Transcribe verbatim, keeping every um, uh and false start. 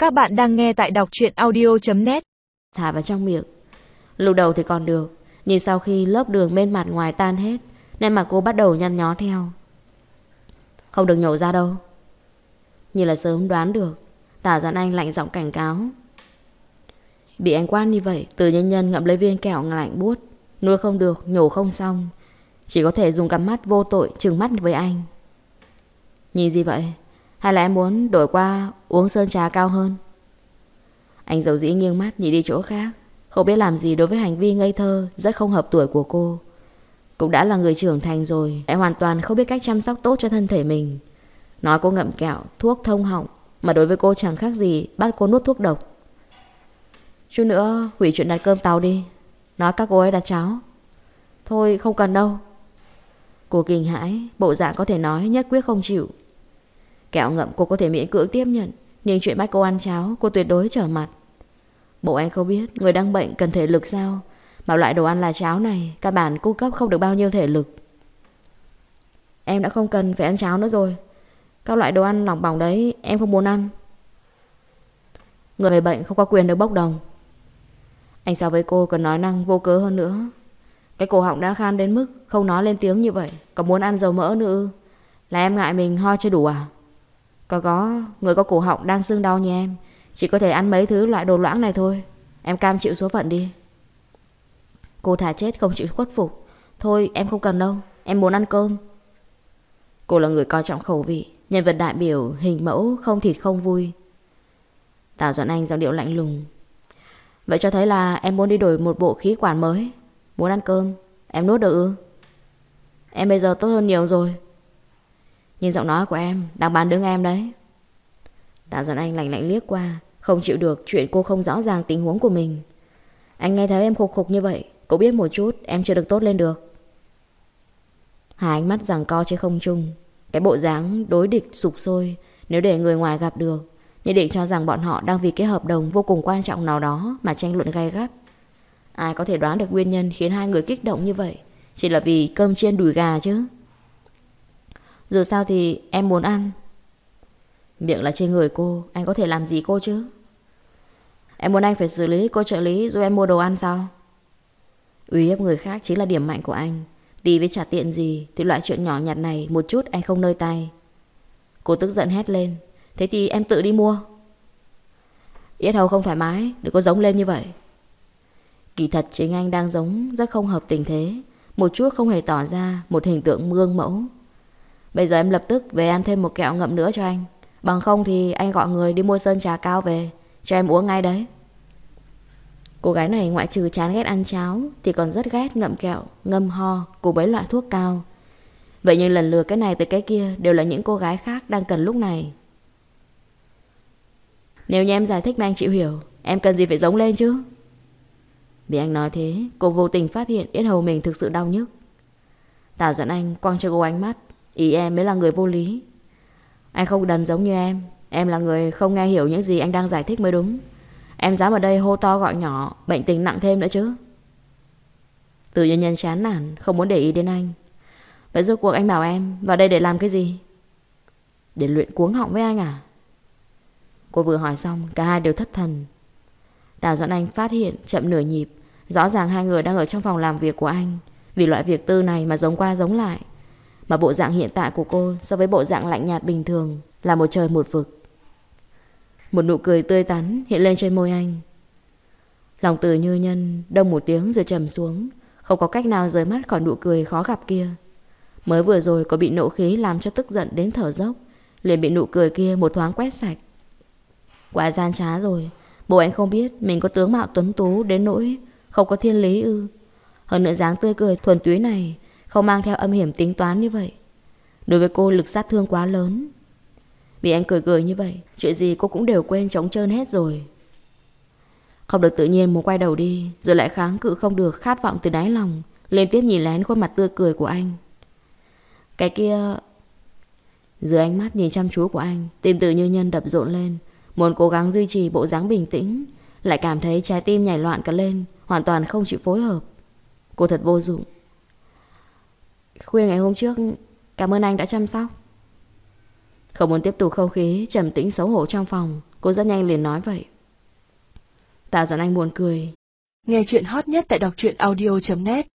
Các bạn đang nghe tại đọc truyện audio chấm net. Thả vào trong miệng. Lúc đầu thì còn được, nhưng sau khi lớp đường bên mặt ngoài tan hết nên mà cô bắt đầu nhăn nhó theo. Không được nhổ ra đâu. Như là sớm đoán được, Tả Doãn Anh lạnh giọng cảnh cáo. Bị anh quát như vậy, Từ Nhân Nhân ngậm lấy viên kẹo lạnh buốt. Nuôi không được, nhổ không xong, chỉ có thể dùng cặp mắt vô tội trừng mắt với anh. Nhìn gì vậy? Hay là em muốn đổi qua uống sơn trà cao hơn? Anh dầu dĩ nghiêng mắt nhìn đi chỗ khác, không biết làm gì đối với hành vi ngây thơ rất không hợp tuổi của cô. Cũng đã là người trưởng thành rồi, lại hoàn toàn không biết cách chăm sóc tốt cho thân thể mình. Nói cô ngậm kẹo, thuốc thông họng, mà đối với cô chẳng khác gì bắt cô nuốt thuốc độc. Chút nữa hủy chuyện đặt cơm tàu đi, nói các cô ấy đặt cháo. Thôi không cần đâu. Cô kinh hãi, bộ dạng có thể nói nhất quyết không chịu. Kẹo ngậm cô có thể miễn cưỡng tiếp nhận, nhưng chuyện bắt cô ăn cháo cô tuyệt đối trở mặt. Bộ anh không biết người đang bệnh cần thể lực sao, mà loại đồ ăn là cháo này các bạn cung cấp không được bao nhiêu thể lực. Em đã không cần phải ăn cháo nữa rồi. Các loại đồ ăn lỏng bỏng đấy em không muốn ăn. Người về bệnh không có quyền được bốc đồng. Anh so với cô còn nói năng vô cớ hơn nữa. Cái cổ họng đã khan đến mức không nói lên tiếng như vậy, còn muốn ăn dầu mỡ nữa. Là em ngại mình ho chưa đủ à? Có có, người có cổ họng đang sưng đau như em chỉ có thể ăn mấy thứ loại đồ loãng này thôi. Em cam chịu số phận đi. Cô thà chết không chịu khuất phục. Thôi em không cần đâu, em muốn ăn cơm. Cô là người coi trọng khẩu vị, nhân vật đại biểu, hình mẫu, không thịt không vui. Tào Doãn Anh giọng điệu lạnh lùng. Vậy cho thấy là em muốn đi đổi một bộ khí quản mới. Muốn ăn cơm, em nuốt được ư? Em bây giờ tốt hơn nhiều rồi. Nhưng giọng nói của em đang bán đứng em đấy. Tào Doãn Anh lạnh lạnh liếc qua, không chịu được chuyện cô không rõ ràng tình huống của mình. Anh nghe thấy em khục khục như vậy, cũng biết một chút em chưa được tốt lên được. Hai ánh mắt giằng co trên không trung, cái bộ dáng đối địch sục sôi. Nếu để người ngoài gặp được, nhất định cho rằng bọn họ đang vì cái hợp đồng vô cùng quan trọng nào đó mà tranh luận gay gắt. Ai có thể đoán được nguyên nhân khiến hai người kích động như vậy? Chỉ là vì cơm chiên đùi gà chứ. Dù sao thì em muốn ăn. Miệng là trên người cô, anh có thể làm gì cô chứ? Em muốn anh phải xử lý cô trợ lý rồi em mua đồ ăn sao? Uy hiếp người khác chính là điểm mạnh của anh. Tí với trả tiện gì thì loại chuyện nhỏ nhặt này một chút anh không nơi tay. Cô tức giận hét lên. Thế thì em tự đi mua. Yết hầu không thoải mái, đừng có giống lên như vậy. Kỳ thật chính anh đang giống rất không hợp tình thế, một chút không hề tỏ ra một hình tượng gương mẫu. Bây giờ em lập tức về ăn thêm một kẹo ngậm nữa cho anh. Bằng không thì anh gọi người đi mua sơn trà cao về cho em uống ngay đấy. Cô gái này ngoại trừ chán ghét ăn cháo thì còn rất ghét ngậm kẹo, ngâm ho cùng với loại thuốc cao. Vậy nhưng lần lượt cái này tới cái kia đều là những cô gái khác đang cần lúc này. Nếu như em giải thích mà anh chịu hiểu, em cần gì phải giống lên chứ? Vì anh nói thế, cô vô tình phát hiện yết hầu mình thực sự đau nhức. Tào Doãn Anh quăng cho cô ánh mắt. Ý em mới là người vô lý. Anh không đần giống như em. Em là người không nghe hiểu những gì anh đang giải thích mới đúng. Em dám ở đây hô to gọi nhỏ, bệnh tình nặng thêm nữa chứ. Từ Nhân Nhân chán nản, không muốn để ý đến anh. Vậy rốt cuộc anh bảo em vào đây để làm cái gì? Để luyện cuống họng với anh à? Cô vừa hỏi xong, cả hai đều thất thần. Tào Doãn Anh phát hiện chậm nửa nhịp. Rõ ràng hai người đang ở trong phòng làm việc của anh. Vì loại việc tư này mà giống qua giống lại. Mà bộ dạng hiện tại của cô so với bộ dạng lạnh nhạt bình thường là một trời một vực. Một nụ cười tươi tắn hiện lên trên môi anh. Lòng Từ Như Nhân đông một tiếng rồi trầm xuống, không có cách nào rời mắt khỏi nụ cười khó gặp kia. Mới vừa rồi có bị nộ khí làm cho tức giận đến thở dốc, liền bị nụ cười kia một thoáng quét sạch. Quá gian trá rồi. Bộ anh không biết mình có tướng mạo tuấn tú đến nỗi không có thiên lý ư? Hơn nữa dáng tươi cười thuần túy này không mang theo âm hiểm tính toán như vậy. Đối với cô lực sát thương quá lớn. Vì anh cười cười như vậy, chuyện gì cô cũng đều quên trống trơn hết rồi. Không được tự nhiên muốn quay đầu đi, rồi lại kháng cự không được khát vọng từ đáy lòng, liên tiếp nhìn lén khuôn mặt tươi cười của anh. Cái kia... Dưới ánh mắt nhìn chăm chú của anh, tim Từ Như Nhân đập rộn lên, muốn cố gắng duy trì bộ dáng bình tĩnh, lại cảm thấy trái tim nhảy loạn cả lên, hoàn toàn không chịu phối hợp. Cô thật vô dụng. Khuya ngày hôm trước, cảm ơn anh đã chăm sóc. Không muốn tiếp tục không khí trầm tĩnh xấu hổ trong phòng, Cô rất nhanh liền nói vậy. Tạ Doãn Anh buồn cười. Nghe chuyện hot nhất tại đọc truyện audio chấm net